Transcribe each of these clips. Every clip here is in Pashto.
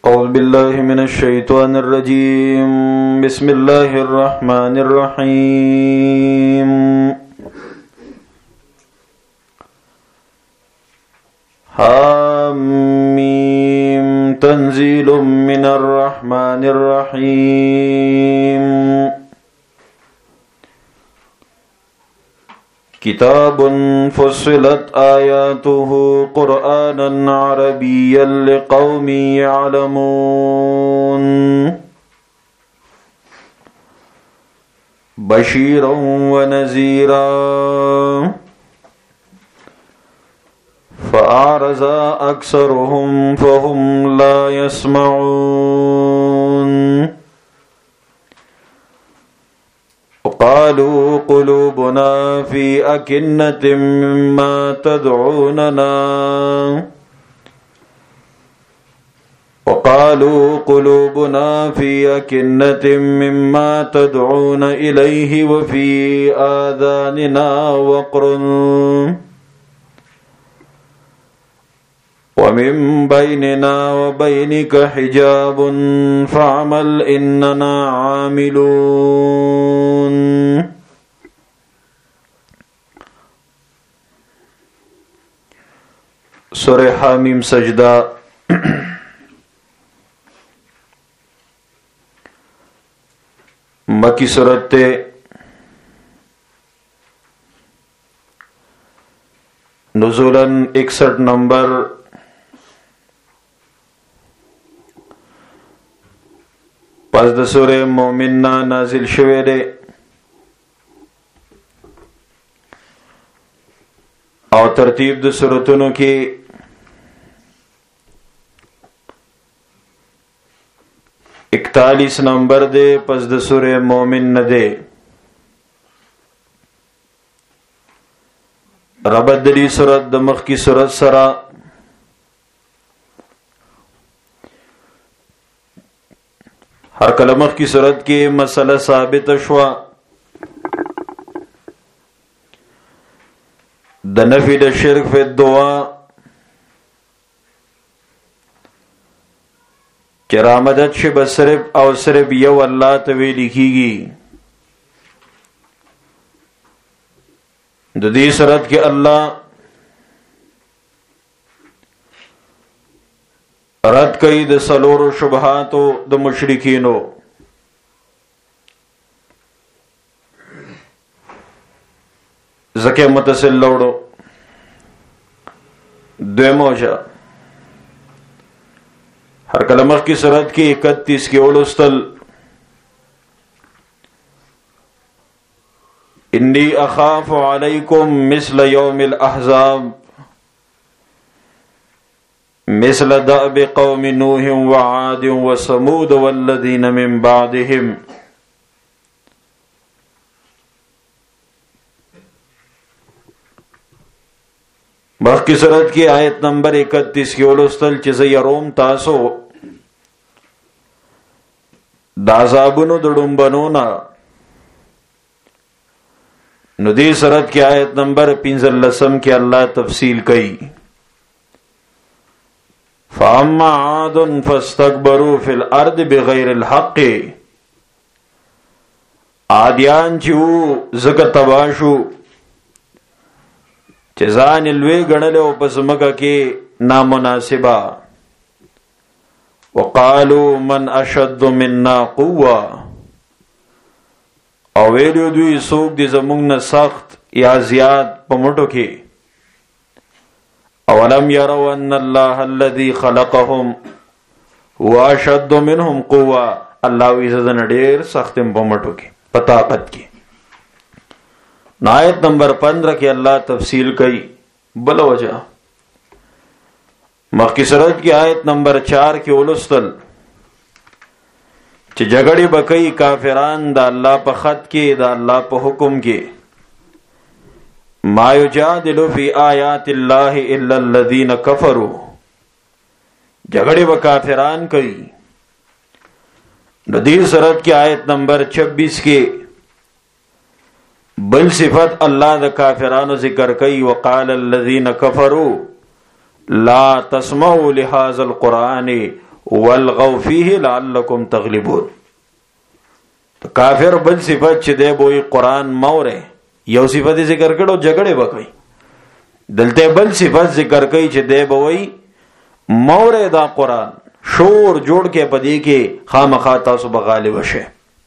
أعوذ بالله من الشيطان الرجيم بسم الله الرحمن الرحيم حاميم تنزيل من الرحمن الرحيم كتاب فصلت آياته قرآنا عربيا لقوم يعلمون بشيرا ونذيرا فأعرض أكثرهم فهم لا يسمعون وقالوا قلوبنا في أكنة مما تدعوننا إليه وفي آذاننا وقر ومن بيننا وبينك حجاب فاعمل إننا عاملون. سورہ حامیم سجدہ مکی سورت نزولاً 61 نمبر پس د سورہ مومن نا نازل شوه دی او ترتیب د سورتونو کې 41 نمبر دی پس د سورہ مومن نه دی. ربط دی سورت د مخ کی سورت سره ہر کلمخ کی صورت کی مسئلہ ثابت شوا د نفی د شرک فی الدعا چرا مدد شی بصرف او صرف یو اللہ توی لکھی گی. د دې صورت کې اللہ رد کئی د سلور شبہاتو د مشرکینو. زکے متصل لوڑو دویموجہ ہر کلمخ کی صورت کی 31 کی اولوستل انی اخاف علیکم مثل یوم الاحزاب مثل دأب قوم نوح وعاد وثمود والذین من بعدهم. مخ کی صورت کی آیت نمبر 31 کی اولوستل چیز یروم تاسو دازابنو دڑنبنونا. ندی صورت کی آیت نمبر 15 کی اللہ تفصیل کئی فَأَمَّا عَادٌ فَاسْتَكْبَرُوا فِي الْأَرْضِ بِغَيْرِ الْحَقِّ. عادیان چیو زکر تباشو چیزان الوی گنلو پس مکہ کے نامناسبہ. وَقَالُوا مَنْ أَشَدُّ مِنَّا قُوَّةً. او ویلیو دوی سوک دی زمونگ سخت یا زیاد پمٹو کے. اولم يروا ان الله الذي خلقهم هو اشد منهم قوه. اللہ عزت ډیر سخت پمټو کې پتاقت کې. آیت نمبر 15 کې اللہ تفصیل کئی بل وجہ. مخکی صورت کی آیت نمبر 4 کې اولستل چې جګړې بکئی کافران دا اللہ په خط کې دا اللہ په حکم کې. ما یجادل فی آیات اللہ الا الذین کفروا. جھگڑے و کافران کئی. ندیر صورت کی آیت نمبر 26 کے بل صفت اللہ دا کافرانو ذکر کئی. وقال الذین کفروا لا تسمعوا لهذا القرآن والغوا فيه لعلكم تغلبون. کافر بل صفت چې دی بوئی قرآن موره، یو صفت ذکر کړو جګړه وکړي، دلته بل صفت ذکر کړي چې دی بوئی موره دا قرآن شور جوړ کې پدې کې خامخا تاسو به غالب شئ.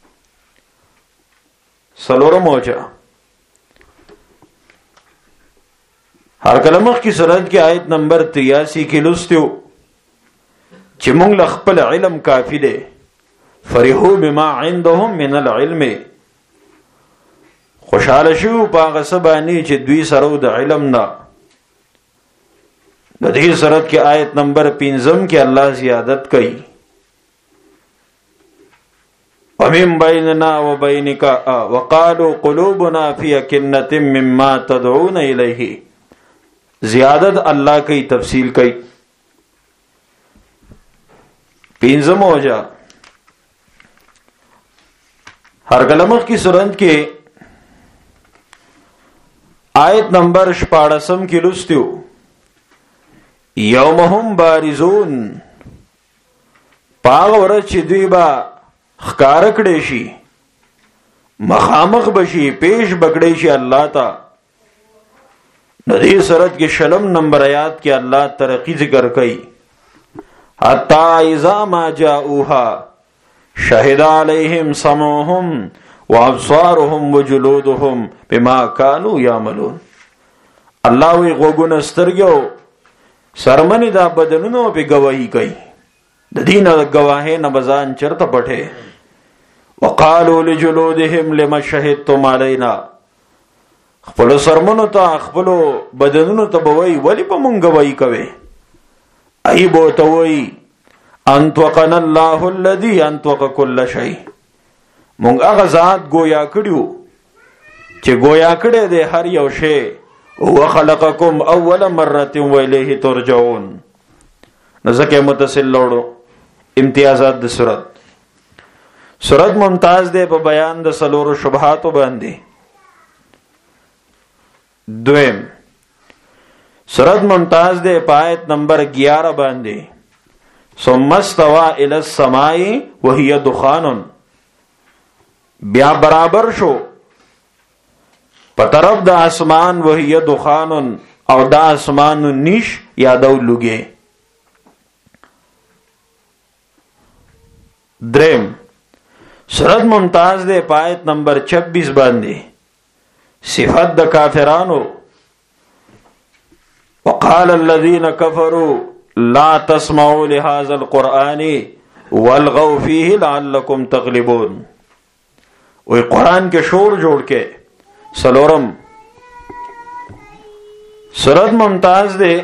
سلورم موجه هر کلمخ کی سورت کی آیت نمبر 83 کې لستو چې مونږ له خپل علم کافی دی. فرحو بما عندهم من العلم، خوشاله شو پاغه سبانی چې دوی سره د علم نه. د دې سورت کی آیت نمبر 5 کې الله زیادت کوي ومن بیننا وبینک وقالوا قلوبنا فی اکنة مما تدعون الیہ. زیادت اللہ کی تفصیل کی. پینزم ہو جا ہر کلمخ کی سورت کے آیت نمبر 14 کی لستیو یومهم بارزون، پاغ ورځ چې دوی با خکار کړي شي، مخامخ بشي، پیش بکړي شي الله تا. ندی سورت کے شلم نمبر آیات کے اللہ ترقی ذکر کئی حتی اذا ما جاؤوها شہد علیہم سمعهم وابصارهم وجلودهم بما كانوا يعملون. اللہ وی غوگون استرگیو سرمنی دا بدنونو پی گواہی کئی، دین گواہی نبزان چرت پٹھے. وقالوا لجلودهم لما شهدتم علينا، خپل سرمنو ته خپل بدنونو ته بوي ولی په مونږ گواہی کوي. ای بو ته وای انطقنا الله الذي انطق كل شيء، مونږ هغه ذات گویا کړیو چې گویا کړی دی هر یو شی. هو خلقکم اول مره والیه ترجعون. نزدکه متصل لوړو امتیازات د سورت ممتاز دی په بیان د سلورو شبهات باندې. دویم سورت ممتاز دے پایت نمبر 11 باندے ثم استوى الى السماء وهي دخان، بیا برابر شو پترف دا اسمان وهي دخان، او دا اسمان نیش یا دو لگے. دریم سورت ممتاز دے پایت نمبر 26 باندے صفت د کافرانو وقال الذين كفروا لا تسمعوا لهذا القرآن والغوا فيه لعلكم تغلبون. وی قرآن کے شور جوڑ کے. سلورم سورت ممتاز دے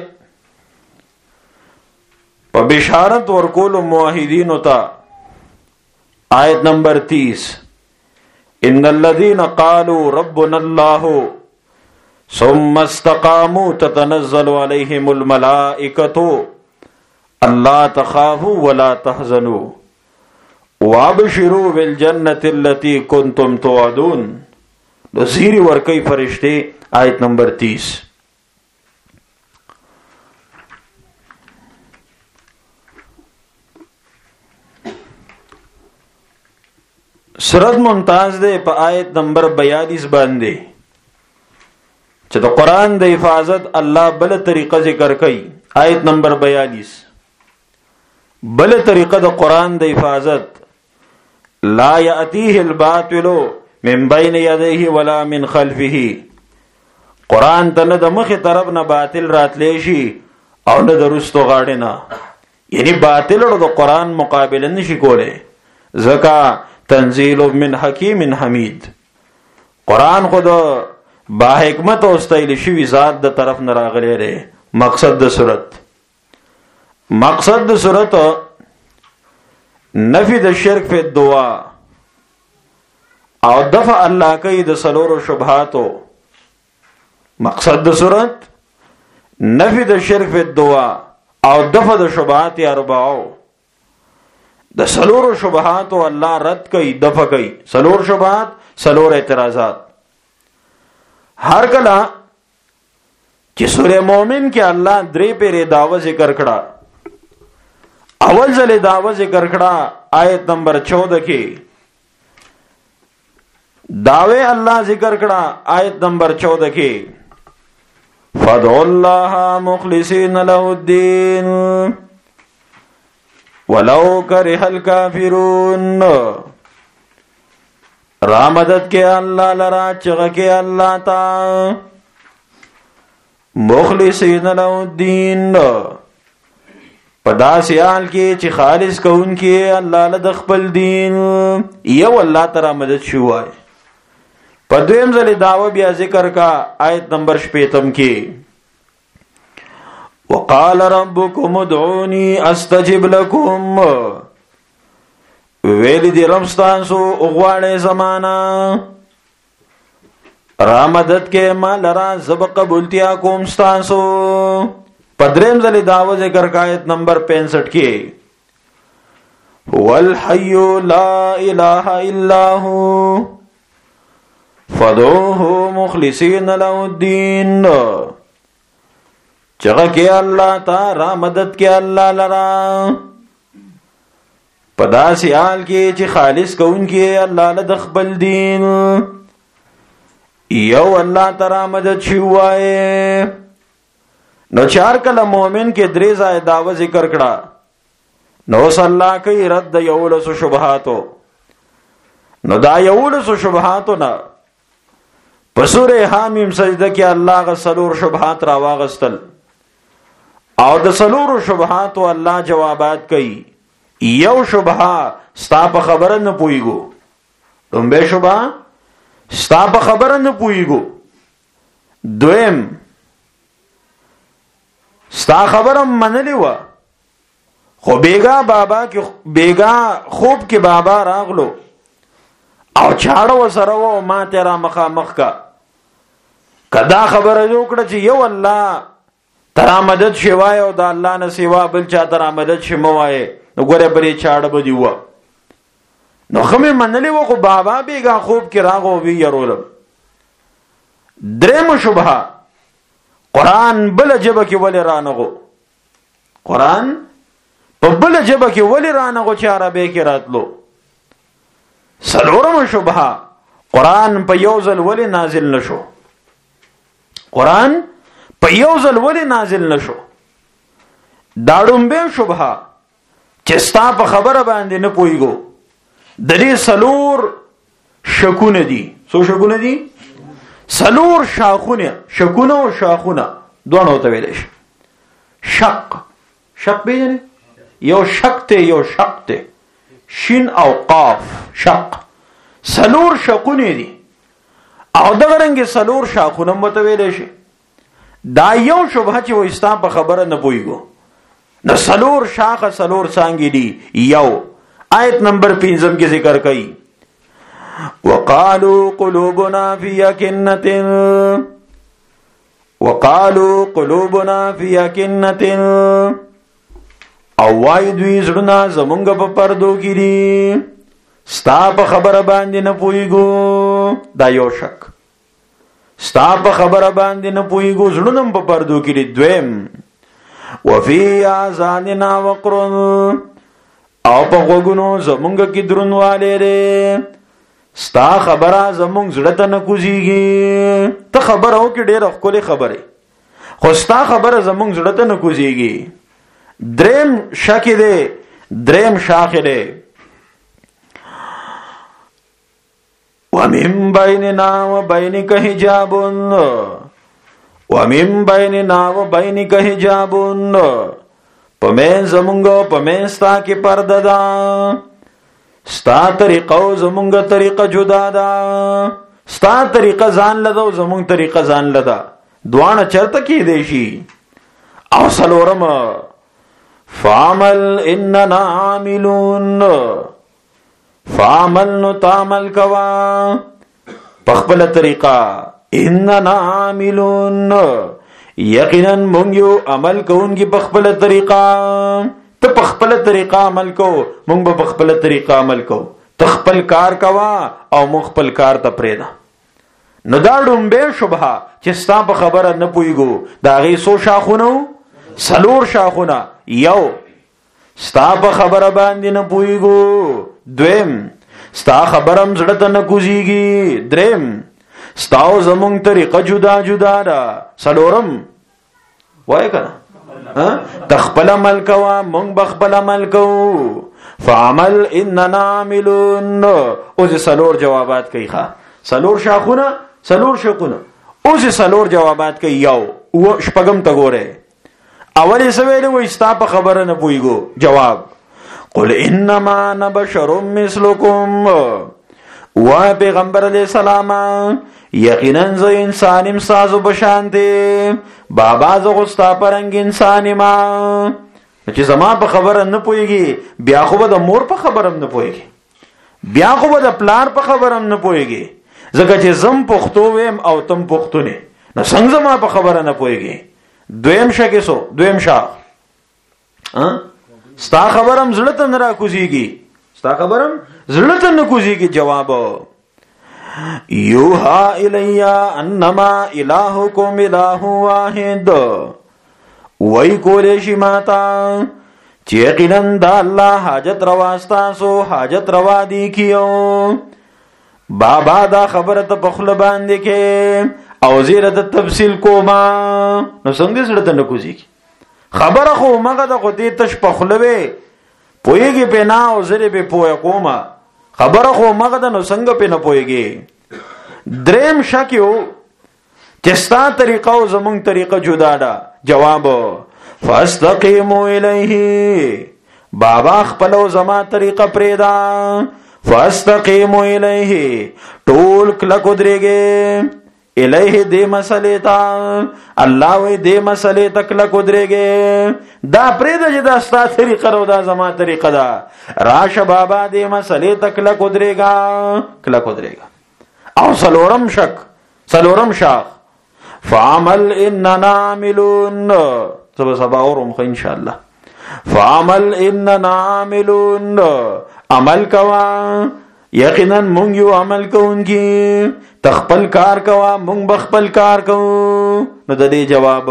پا بشارت ورکول موحدین تا. آیت نمبر 30 ان الذين قالوا ربنا الله ثم استقاموا تتنزل عليهم الملائكة الا تخافوا ولا تحزنوا وابشروا بالجنة التي كنتم توعدون. زیری ورکی فرشتے. آیت نمبر 30. سورت ممتاز دے پا آیت نمبر 42 باندے چې د قرآن د حفاظت اللہ بل طریقہ ذکر کئی. آیت نمبر 42 بل طریقہ د قرآن د حفاظت لا یأتیه الباطل من بین یدیه ولا من خلفه. قرآن ته نه د مخې طرف نه باطل راتلی شي او نه د رستو غاړې نه، یعنی باطل د قرآن مقابله نشي کولی. ځکه تنزیل من حکیم حمید، قرآن خود با حکمت او استایل شوی ذات د طرف نه راغلی دی. مقصد د صورت نفی د شرک فی الدعا او دفع اللہ کئی د سلور و شبہاتو. مقصد د صورت نفی د شرک فی الدعا او دفع د شبہات اربعو. د سلور و شبہاتو اللہ رد کئی دفع کئی. سلور شبہات سلور اعتراضات. ہر کلا چې سورہ مومن کې الله درې پیرې داوا ذکر کړه. اول ځل دعوه ذکر کړه آیت نمبر 14 کې، دعوے اللہ ذکر کړه آیت نمبر 14 کې، فادعوا الله مخلصین له الدین ولو کرہ الکافرون، را مدد کې الله لرا چغه کې الله تا مخلصین له الدین، پدا سیال کې چې خالص کون کې الله له خپل دین، یو الله تعالی مدد شوای. په دویم ځل دعوه بیا ذکر کا آیت نمبر 15 کې، وقال ربكم ادعوني استجب لكم، ویل دی رب ستاسو غواړې زمانہ را مدد کې مال را زب قبولتیا کوم ستاسو. پدریم ځل دعوه ذکر کا آیت نمبر 65 کې، هو الحي لا اله الا هو فدعوه مخلصین له الدین، چغه کې الله تا را مدد کې الله لرا پدا سیال کې چې خالص کون کې الله له خپل دین، یو الله تعالی مدد شوای. نو چار کله مؤمن کې درې ځای دعوه ذکر کړه، نو صلی الله کوي رد یولس شبهاتو. نو دا یولس شبهاتو نه په سورې حامیم سجده کې الله غ سلور شبهات را واغستل، او د سلور شبهاتو الله جوابات کوي. یو شبهه ستا په خبره نه پويګو، لومبه شبهه ستا په خبره نه پويګو، دویم ستا خبره منلی و خو بیگا بابا کې بیگا خوب کې بابا راغلو او چاړه وسره و ما تیرا مخامخ کا، کدا خبره وکړه چې یو الله ترا مدد شوای او د الله نه سیوا بل چا ترا مدد شموای، نو ګوره بری چاړه بدی و. نو خمه منلی و خو بابا بیگا خوب کې راغو وی يرولم. دریم شبهه قرآن بل جبه کې ولی رانغو، قرآن په بل جبه کې ولی رانغو چې عربی کې راتلو. سلورم شبهه قرآن په یو ځل ولی نازل نشو، قرآن په یو ځل ولی نازل نشو. داړم به شبهه چې ستا په خبره باندې نه پويګو. د دې سلور شکونه دي. څو شکونه دي؟ سلور شاخونه، شکونه او شاخونه دوه ته ویل شي. شق، شق به یو شق ته یو شق ته، شین او قاف شق، سلور شقونه دي. او دا رنګ سلور شاخونه متویل شي. دا یو شبهه چې وستا په خبره نه پويګو. نو سلور شاخه سلور څنګه دي؟ یو آیت نمبر 5 کې ذکر کړي، وقالوا قلوبنا في أكنة، وقالوا قلوبنا في أكنة، او وای دوی زړه زمونږ په پردو کې دي، ستا په خبره باندې نه پويګو. دا یو شک، ستا په خبره باندې نه پويګو، زړه په پردو کې دي. دویم وفي آذاننا وقر، او په غوګونو زمونږ کې درنواله لري، ستا خبره زمونږ زړه ته نه کوزيږي. ته خبره وکړې ډېره ښکلې خبره، خو ستا خبره زمونږ زړه ته نه کوزيږي. دریم شک دی، دریم شاخ دی، ومن بیننا وبینک حجاب، ومن بیننا وبینک حجاب، پمین زمونږ پمین ستا کې پرده ده، ستا طریقه او زمونږ طریقه جدا ده، ستا طریقه ځان لده او زمونږ طریقه ځان لده، دوانه چرته کې دی شي. او سلورم فعمل اننا عاملون، فعمل نو تعمل کوا پخپل طریقه، اننا عاملون یقینا مونږ یو عمل کوونکی پخپل طریقه. ته پخپل طریقه عمل کو، مونږ به پخپل طریقه عمل کو. تخپل کار کوا او مونږ خپل کار ته پرېدا. نو دا ډومبه شبهه چې ستا په خبره نه پويګو، دا غي سو شاخونه، سلور شاخونه. یو ستا په خبره باندې نه پويګو. دویم ستا خبرم زړه ته نه کوزيږي. دریم ستاو زمونږ طریقه جدا جدا ده. څلورم وای کنه تخپل عمل کوا مونږ بخپل عمل کوو. فعمل اننا عاملون. اوس څلور جوابات کوي. ښا څلور شاخونه څلور شقونه. اوس څلور جوابات کوي. یو و شپږم ته ګوره. اول سوال وای ستا په خبره نه پويګو. جواب قل انما انا بشر مثلكم. و پیغمبر علیہ السلام یقینا ز انسانم سازو بشانته. بابا ز غستا پرنګ انسان ما چې زما په خبره نه پويږي بیا خو به د مور په خبرم نه پويږي بیا خو به د پلار په خبرم نه پويږي ځکه چې زم پښتو ویم او تم پښتو نه نو څنګه زما په خبره نه پويږي. دویم شکه سو دویم شاه ستا خبرم زړه ته نه را کوزيږي. ستا خبرم زړه ته نه کوزيږي. جواب یوها الیا انما الہکم الہ واحد. وای کولې شي ماتا چې یقینا د الله حاجت روا ستاسو حاجت روا دی کیو. بابا دا خبره ته په خله باندې کې او زیره د تفصیل کوما نو څنګه سره ته نکوزي. خبره خو مګه د خو دې تش په خله وي پويږي په نا او زیره به پوي کوما. خبره خو مګه د نو څنګه په نه پويږي. دریم شکیو چې ستا طریقه او زمونږ طریقه جدا ده. جواب فاستقیموا الیه. بابا خپل او زما طریقه پریدا. فاستقیموا الیه ټول کله کو درېږي. الیه دې مسلې تا الله وې دې مسلې تک له کو درېږي. دا پریدا چې دا ستا طریقه او دا زما طریقه ده. راشه بابا دې مسلې تک له کو درېږي کله کو درېږي. او څلورم شک څلورم شاخ فعمل اننا عاملون. سبا اورم خو ان شاء الله. فعمل اننا عاملون. عمل کوا یقینا مونږ یو عمل کوونکی. تخپل کار کوا مونږ بخپل کار کوو. نو د دې جواب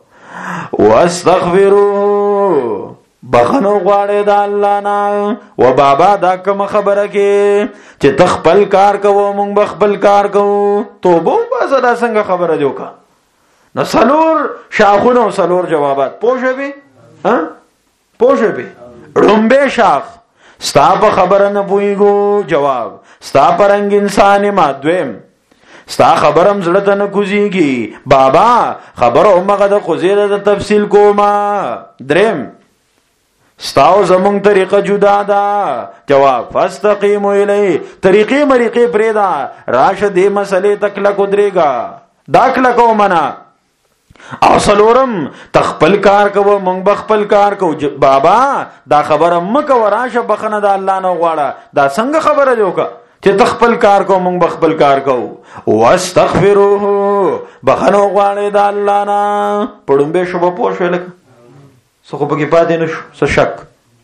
واستغفروا بخنو غواړي د الله نه. و بابا دا کوم خبره کې چې تخپل کار کوو مونږ بخپل کار کوو. توبه وباسه دا څنګه خبره دی وکړه. نو څلور شاخونه او څلور جوابات پوښوي. پوښوي رومبه شاخ ستا په خبره نه پويګو. جواب ستا پرنګ انسان ما. دویم ستا خبرم زړه ته نه کوزيږي. بابا خبره همغه د خوزیره د تفصیل کوما. دریم ستاو زمونږ طریقه جدا ده. جواب فاستقیموا الیه طریقې مریقې پریدا. راشه دې مسلې تک لکو درېګا داخله کو منا. او څلورم تخپل کار کوو مونږ بخپل کار کوو. بابا دا خبره مکه وراشه بخنه د الله نه غواړه. دا څنګه خبره دی وکړه چې تخپل کار کوو مونږ بخپل کار کوو. واستغفروه بخنه غواړي د الله نه. پړم به شوب پوښ ولک څه خو پکې پاتې نشو څه شک.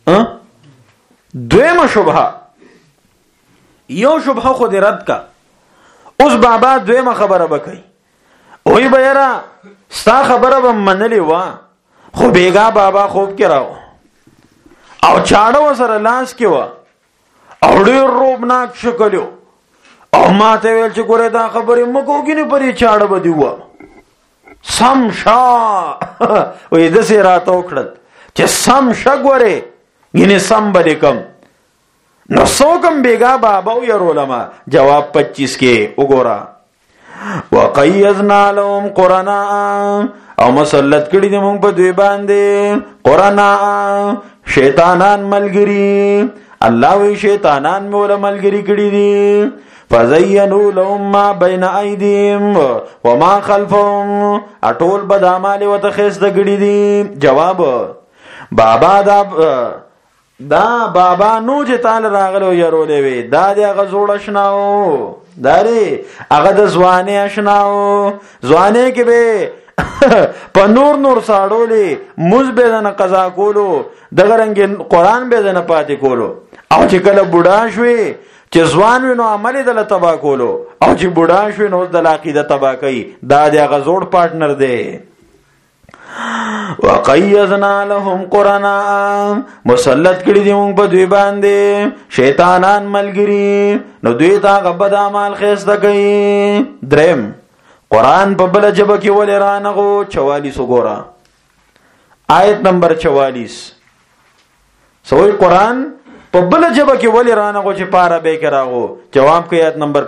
دویمه شبهه یو شبهه خو دې رد کا. اوس بابا دویمه خبره وکړي. وای بیره ستا خبره به منلې وا خو بیګا بابا خوب کې راو او چاړو سره لاس کې وا او ډېر روبناک شکلو او ما ته ویل چې ګوره دا خبره مکو کې نه پرې چاړه بدی وا سم شا وې د سې راتو کړل چې سم شګوره ینه سم بده کم نو سوکم بیګا بابا ويرولما. جواب 25 کې وګورا. وقیزنا لهم قرانا او مسلط کړي دي مونږ په دوی باندې قرانا شیطانان ملګری. الله وی شیطانان مولا ملګری کړي دي. فزینوا لهم ما بین ایدیهم وما خلفهم اټول بدعمال وتخیس د کړي دي. جواب بابا دا بابا نو چې تعالی راغلو يرولې وي دا د غزوړ شناو داري هغه د ځواني آشناو. ځواني کې به په نور ساړولې موز به نه قضا کولو دغه رنګ قران به نه پاتې کولو. او چې کله بوډا شوي چې ځوان وي نو عمل دل تبا کولو او چې بوډا شوي نو د عقیده تبا کوي. دا د غزوړ پارټنر دی. وقیضنا لهم قرناء مسلط کړي دي موږ په دوی باندې شیطانان ملګری نو دوی تا غبد اعمال خسته کوي. دریم قران په بل جبه کې ولې رانغو 44 وګوره آیت نمبر 44 سوې قران په بل جبه کې ولې رانغو چې پارا به کراغو جواب کوي آیت نمبر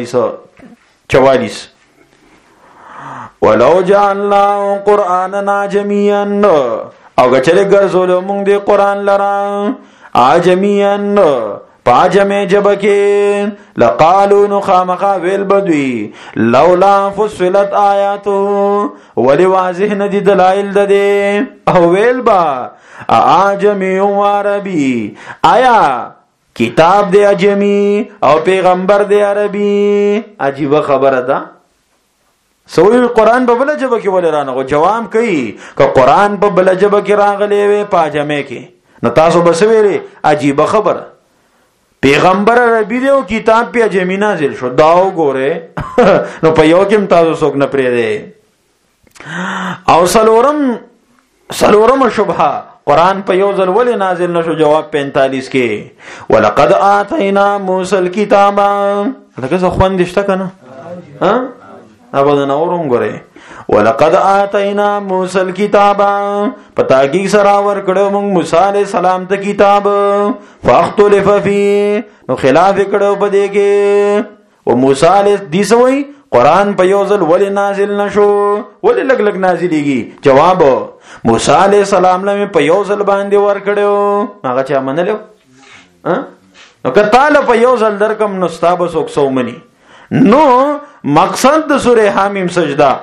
44 ولو جعلنا قرآننا جميعا او گچره گرزولو مونگ دی قرآن لرا آجميعا پاجمه جبکه لقالو نخامخا ویل بدوی لولا فصلت آیاتو ولی واضح ندی دلائل دده او ویل با آجمی و عربی آیا کتاب دی اجمی او پیغمبر دی عربی عجیب خبر ده سوی قرآن په بل جبه کې ولې رانغو جواب کوي که قرآن په بل جبه کې راغلی وي پاجمه کې نو تاسو بس ویلي عجیب خبره پیغمبر عربی دی او کتاب په اجمی نازل شو دا وګوره نو په یو کې تاسو څوک نه پرې دی. او سلورم شبهه قرآن په یو ځل ولې نازل نشو جواب 45 کې ولقد آتینا موسی الکتاب لکه څه خوندشته کنه ها ابدا نورم غره ولقد آتینا موسی الکتاب پتاګي سرا ور کړو موږ موسی عليه السلام ته کتاب فاختلف فيه نو خلاف کړو پدې کې او موسی عليه دي سوې قرآن په یو ځل ولې نازل نشو ولې لګ لګ نازلېږي جواب موسی عليه السلام له په یو ځل باندې ور کړو هغه چا منلو نو کته په یو ځل درکم نو ستاب سوک سو مني نو مقصد د سوره حمیم سجده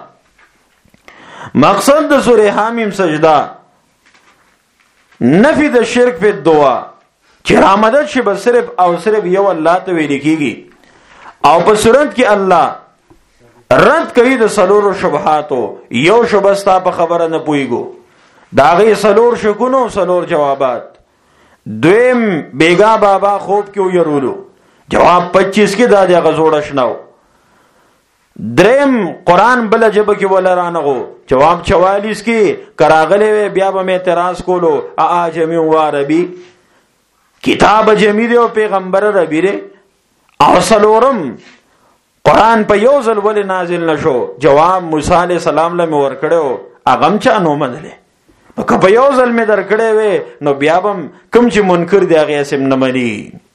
نفی د شرک په دعا چې رامدد شي بس صرف او صرف یو الله ته ویل کیږي او په صورت کې الله رد کوي د سلور شبهاتو یو شبستا په خبره نه پويګو داغه سلور شکونو سلور جوابات. دویم بیگا بابا خوب کیو يرولو جواب 25 کې دا د غزوړه شنو. دریم قرآن بل جبه کې ولرانغو جواب 44 کې کراغله بیا به اعتراض کولو اعجمی و عربی کتاب جمی دی او پیغمبر عربی دی. او سلورم قرآن په یو ځل ولې نازل نشو جواب موسی علیہ السلام له ور کړو اغم چا نو منله نو که په یو ځل می در کړې وې نو بیا بم کوم چې منکر دی هغه سم نه مني.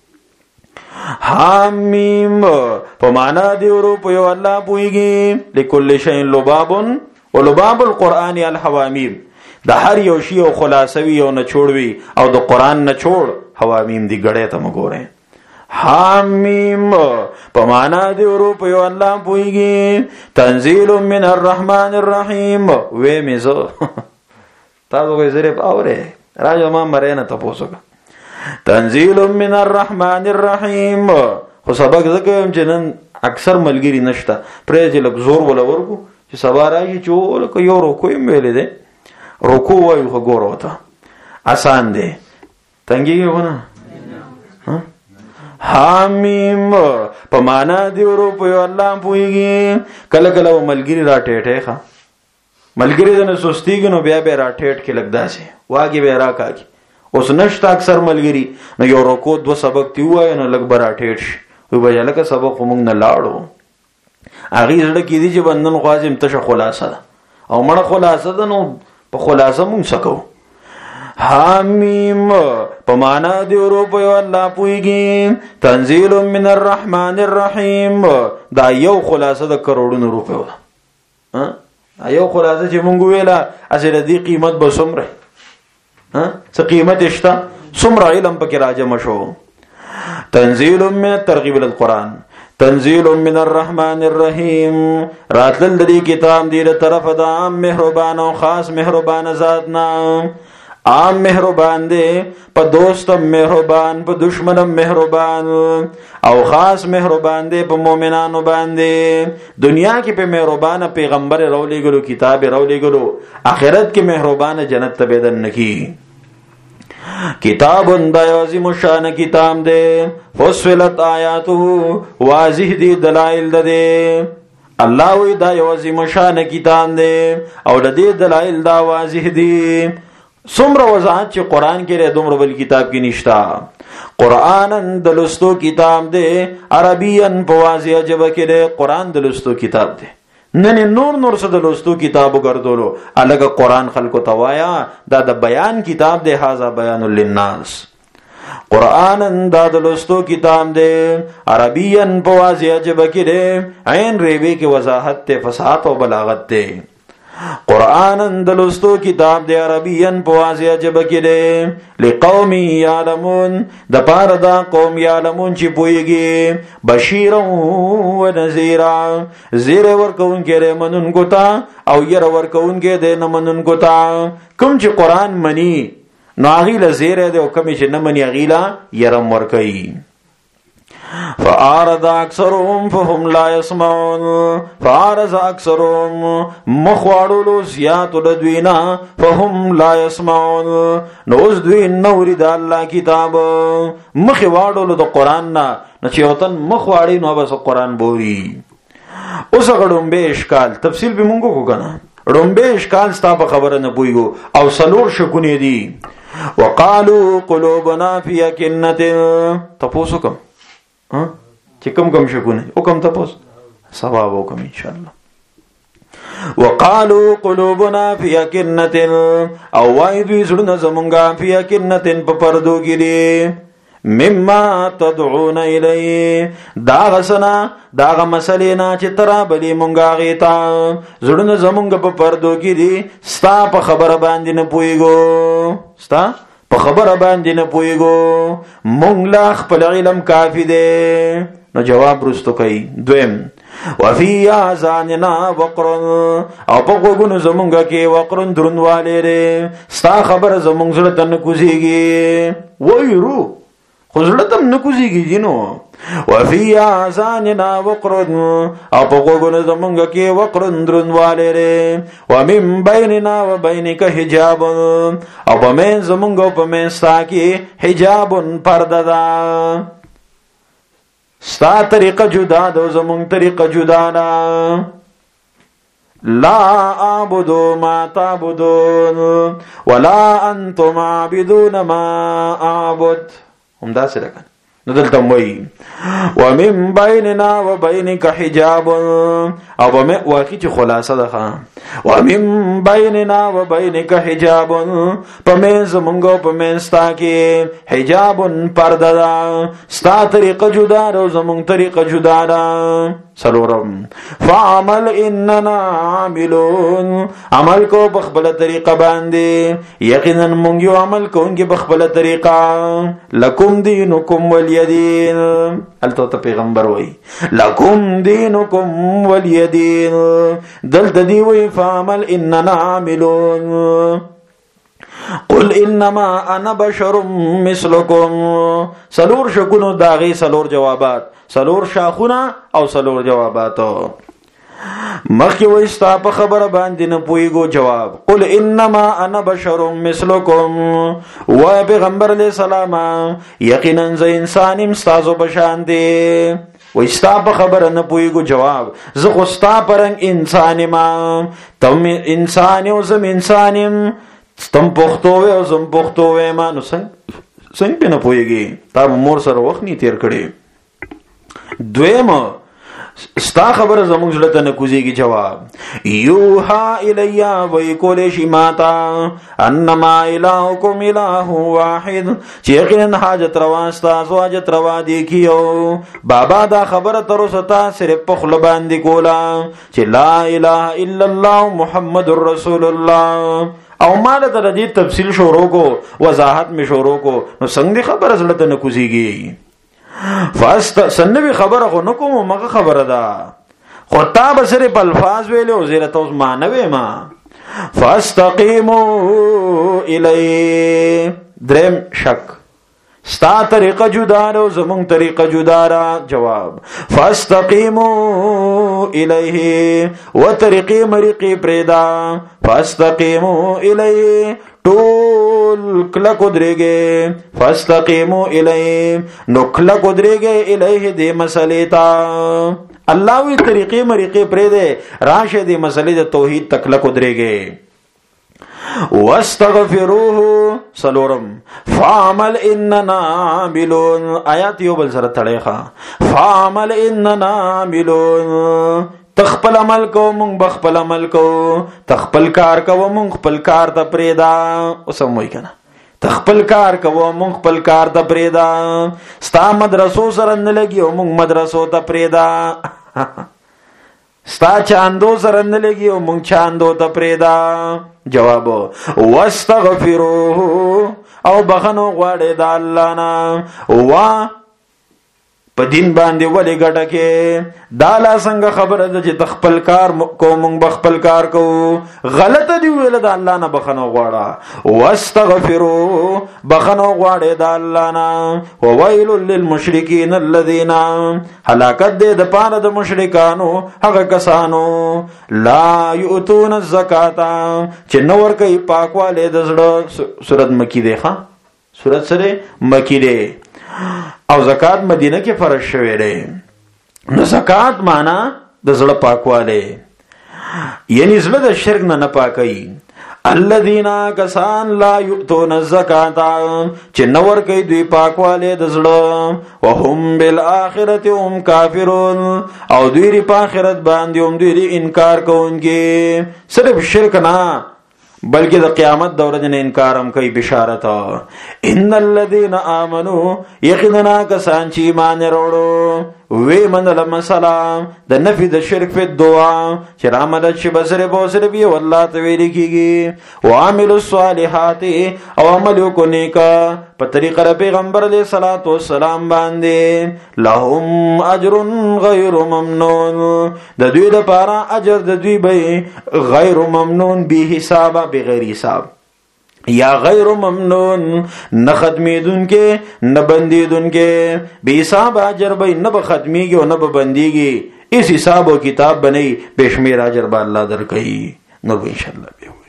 حامیم په معنا دی ورو په یو الله پويږي لكل شيء لباب ولباب القرآن الحوامیم د هر یو شی او خلاصوي او نچوړوي او د قرآن نچوړ حوامیم دی غړې ته مګوره. حامیم په معنا دی ورو په یو الله پويږي تنزيل من الرحمن الرحیم وې مزه تاسو کوئی زره اوره راځه ما مرینه تاسو کا تنزيل من الرحمن الرحیم خو سبق زکه چې نن اکثر ملګری نشته پرې چې لږ زور ولا ورکو چې سبا راځي چې ولکه یو رکو یې ویلې ده رکو وایو خو ګور وته آسان دی تنګي ونه حامیم په معنا دی ورو په الله پويږي کله کله ملګری را ټېټه ښه ملګری دنه سستیږي نو بیا به را ټېټ کې لګدا شي واګي به را کاږي اوس نشته اکثر ملګری نو یو رکو دو سبق دی وای نو لګ برا ټېټ شي وي به لکه سبق موږ نه لاړو اغه زړه کې دي چې بندن خوازم تشه خلاصه او مړه خلاصه ده نو په خلاصه مونږ سکو. حامیم په معنا دی ورو په الله پويږي تنزيل من الرحمن الرحیم دا یو خلاصه د کروڑونو روپیو ده یو خلاصه چې مونږ ویلا اصل دې قیمت به څومره څه قیمت شته څومره علم پکې راځم شو. تنزيل من ترغیب القرآن تنزيل من الرحمن الرحیم راتل دې کتاب دې طرف د عام مهربان او خاص مهربان ذات نام عام مهربان دے پا دوستم مهربان پا دشمنم مهربان او خاص مهربان دے پا مومنانو باندے دنیا کی پا مهربان پیغمبر رولی گلو کتاب رولی گلو آخرت کی مهربان جنت تبیدن نکی. کتاب عظیم الشان کتاب دے فصلت آیاتو واضح دی دلائل دے الله وی دا یو عظیم شان کتاب دی او د دې دلایل دا واضح دي. څومره وضاحت چې قران کې لري دومره بل کتاب کې نشتا. قرآن د لستو کتاب دی، عربین په واضح ژبه کې دی. قران د لستو کتاب دی. نن نور څه د لستو کتابو ګرځولو الګ قران خلکو توایا دا د بیان کتاب دی. هاذا بیان للناس. قرآن دا د لستو کتاب دی، عربین په واضح ژبه کې دی. عین ریبه کې وضاحت ته فصاحت او بلاغت ته. قرآن د لستو کتاب دی، عربین په واضح ژبه کې دی. لقوم یعلمون، د پاره دا قوم یعلمون چې پوهیږي. بشیر و نذیر، زیر ورکوونکی دی منونکو ته او ير ورکوونکی دی نه منونکو ته. کوم چې قرآن مني نو هغه له زیر دی او کوم چې نه مني هغه له يرم ورکوي. فأعرض أكثرهم فهم لا يسمعون. فأعرض أكثرهم مخوارلو زیات لدوینا فهم لا يسمعون. نوز دوین نوری دا اللہ کتاب مخوارلو دا قرآن نا نچیوتن مخواری نو بس قرآن بوری. اس اگر ڈنبے اشکال تفصیل بھی منگو کو کنا ڈنبے اشکال ستا پا خبر نپوئی گو او سلور شکونی دی. وقالو قلوبنا فی اکنت تپوسو کم چې کم شکونه او کم تاسو ثواب وکم ان شاء الله. وقالو قلوبنا فی اکنت او وای دوی زړه زمونږه فی اکنت په پردو کې دي. مما تدعون الی، دا غسنا دا مسلې نه چې ترا بلی مونږه غیتا زړه زمونږه په پردو کې دي. ستا په خبره باندې نه پويګو، ستا په خبره باندې نه پويګو. مونږ لا خپل علم کافی دی. نو جواب رستو کوي. دویم وفي آذاننا وقر، او په غوګونو زمونږه کې وقر دروندواله لري. ستا خبره زمونږ زړه ته نه کوزيږي. وایرو خو زړه ته نه کوزيږي جنو. وفي آذاننا وقر، او په غوګونو زمونږه کې وقر دروندواله لري. ومن بيننا وبينك حجاب، او په من زمونږ او په من ستا کې حجاب پرده ده. ستا طریقه جدا ده، زمونږ طریقه جدا ده. لا اعبدو ما تعبدون ولا انتم عابدون ما اعبد. هم دا سره کنه نو دلته وایي ومن بیننا وبینک حجاب، او به واقعي چې خلاصه ده. ومن بیننا وبینک حجاب، په من زمونږ او په من ستا کې حجاب پرده ده. ستا طریقه جدا ده او زمونږ طریقه جدا ده. سلورم فعمل اننا عاملون، عمل کو بخبل طریقه باندې. یقینا مونږ یو عمل کوونکی بخبل طریقه. لکم دینکم ولی دین، الته ته پیغمبر وای لکم دینکم ولی دین. دلته دی وای فعمل اننا عاملون. قل انما انا بشر مثلکم. سلور شکونو داغي سلور جوابات، سلور شاخونه او سلور جوابات. مخی وستا په خبره باندې نه پويګو. جواب قل انما انا بشر مثلکم، و پیغمبر علیہ السلام یقینا ز انسان مستازو بشان دي. وستا په خبره نه پويګو. جواب زه خو ستا پرنګ انسان ما، تم انسان او زم انسانم، تم پختو او زم پختو ما. نو څنګه نه پويږي؟ تا مور سره وخت نه تیر کړي. دویم ستا خبر زمونږ زړه ته نه کوزيږي. جواب یوها الیا وای کولې شي ماتا انما الهکم اله واحد، چې یقینا حاجت روا ستاسو حاجت روا دی کیو. بابا دا خبره تر اوسه تا صرف په خله باندې کولا چې لا اله الا الله محمد رسول الله، او مال ته د دې تفصیل شروع کو، وضاحت می شروع کو. نو څنګه خبره زړه ته نه کوزيږي؟ سنوی خبره خو نکوم مغه خبره ده، خو تا بسره په الفاظ ویلو زیره توس مانوي ما. فاستقیمو الی. درم شک ستا طریقه جدا ده او زمون طریقه جدا ده. جواب فاستقیمو الیه، و طریقی مریقی پریدا. فاستقیمو الیه ټول کلک ودرېږي. فاستقیمو الیه نو کلک ودرېږي الیه دې مسلې ته. الله وی طریقې مریقې پرې دې راشه دې مسلې د توحید تکلک ودرېږي. واستغفروه سلورم فعمل اننا عاملون. آیات یو بل سره تړي فعمل اننا عاملون. تخپل عمل کو مونږ بخپل عمل کو، تخپل کار کو مونږ خپل کار ته پریدا. اوسم وای کنه تخپل کار کو مونږ خپل کار ته پریدا. ستا مدرسو سره نه لګي او مونږ مدرسو ته پریدا. ستا چاندو سره نه لګي او مونږ چاندو ته پریدا. جواب واستغفروه او بخنو غواړي د الله نه. وا په دین باندې ولې ګټه کې دا لا څنګه خبره ده چې تخپل کار کو مونږ بخپل کار کو. غلطه دی ویل د الله نه بخنو غواړه. واستغفروا بخنو غواړي د الله نه. وویل للمشرکین الذین هلاکت دې د پاره د مشرکانو هغه کسانو لا یؤتون الزکات چې نور کوي پاکواله د زړه. سورۃ مکی ده ښا سورۃ سره مکی ده او زکات مدینه کې فرض شوی دی. نو زکات معنا د زړه پاکواله یعنی زړه د شرک نه پاکي. الذين كسان لا يؤتون الزکات چې نور کوي دوی پاکواله د زړه. وهم بالآخرة هم کافرون او دوی په آخرت باندې هم دوی انکار کوونکي. صرف شرک نه بلکې د قیامت د ورځې نه انکار هم کوي. بشارت ان الذين امنوا یقینا کسان چې ایمان وروړو وی منل مسله د نفي د شرک په دعا چې رحمت شي بصره بوسره بي والله ته ویل کیږي. وعملوا الصالحات او عمل کو نیکا په طریقه پیغمبر علیه الصلاۃ والسلام باندې لهم اجر غیر ممنون. د دوی لپاره اجر د دوی به غیر ممنون به حساب بغیر حساب یا غیر ممنون نه ختمیدون کې نه بندیدون کې به حساب اجر به نه به ختمیږي او نه به بنديږي. اس حساب او کتاب بنئ بشمیر اجر به الله درکړي. نو ان شاء الله به